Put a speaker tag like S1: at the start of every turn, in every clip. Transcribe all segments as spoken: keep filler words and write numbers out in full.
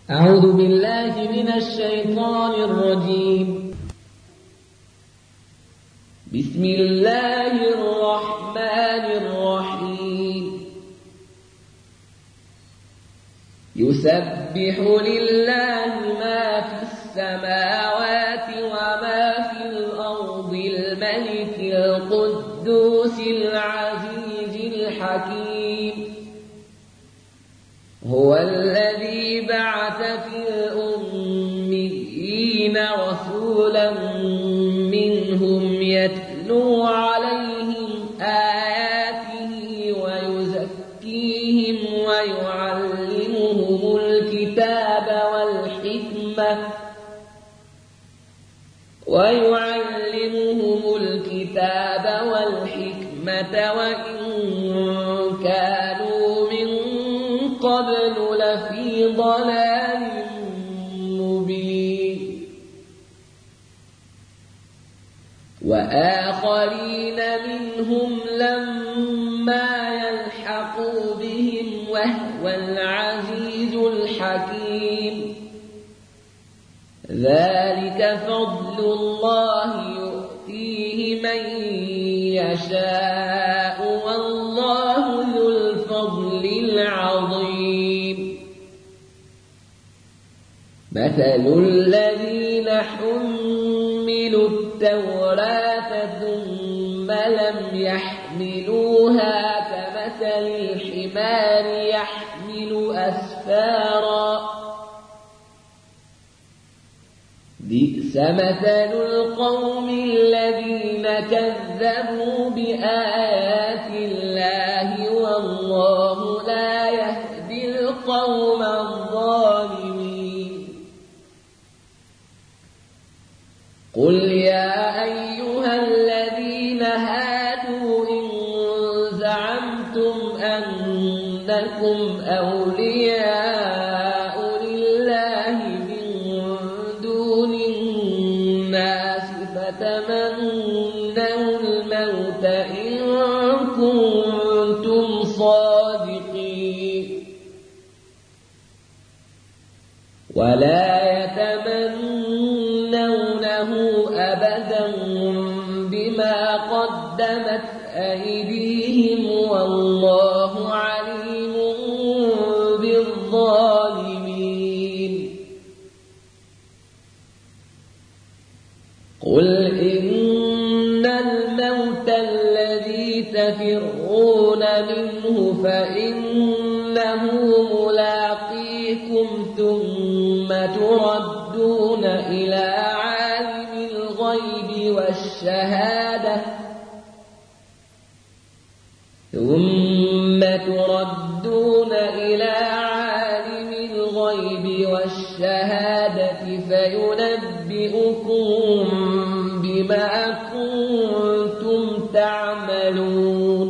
S1: أعوذ بالله من الشيطان الرجيم. بسم الله الرحمن الرحيم. يسبح لله ما في السماوات وما في الأرض الملك القدوس العزيز الحكيم. هو الذي بعث في الأميين رسولا منهم يتلو عليهم آياته ويزكيهم ويعلمهم الكتاب والحكمة ويعلمهم الكتاب والحكمة وإن كانوا من قبل لفي ضلال مبين. وآخرين منهم لما يلحقوا بهم وهو العزيز الحكيم. ذلك فضل الله يؤتيه من يشاء والله ذو الفضل العظيم. مثل الذين حملوا التوراة ثم لم يحملوها كمثل الحمار يحمل أسفارا بئس مثل القوم الذين كذبوا بآيات الله والله لا يهدي القوم الظالمين. قل يا أيها الذين هادوا إن زعمتم أنكم أولياء لله من دون الناس فتمنوا الموت إن كنتم صادقين ولا يتمنونه أبدا بما قدمت أيديهم والله عليم بالظالمين. قل إن الموت الذي تفرون منه فإنه ملاقيكم ثم تردون إلى عالم الغيب والشهادة ثم تردون إلى عالم الغيب والشهادة فينبئكم بما كنتم تعملون.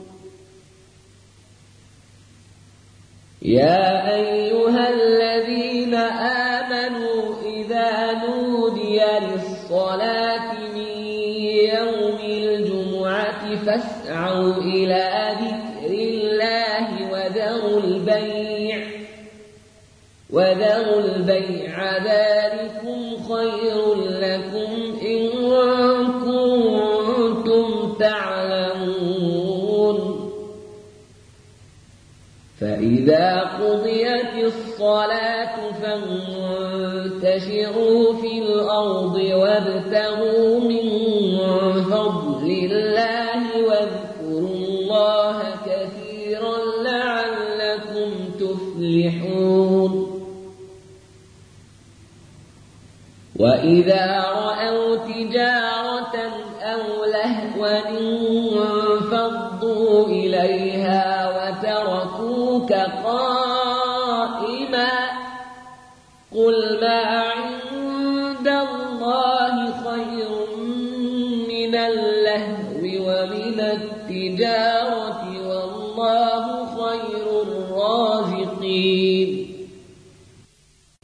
S1: يا أيها الذين آمنوا إذا نودي للصلاة من يوم الجمعة فاسعوا إلى ذكر الله وذروا البيع وذروا البيع ذلكم خير لكم إن كنتم تعلمون. فإذا قضيت الصلاة فانتشروا في الأرض وابتغوا من فضل الله واذكروا الله كثيرا لعلكم تفلحون. وإذا رأوا تجارة أو لهوا انفضوا إليها وتركوك قائما قل ما عند الله خير من اللهو ومن التجارة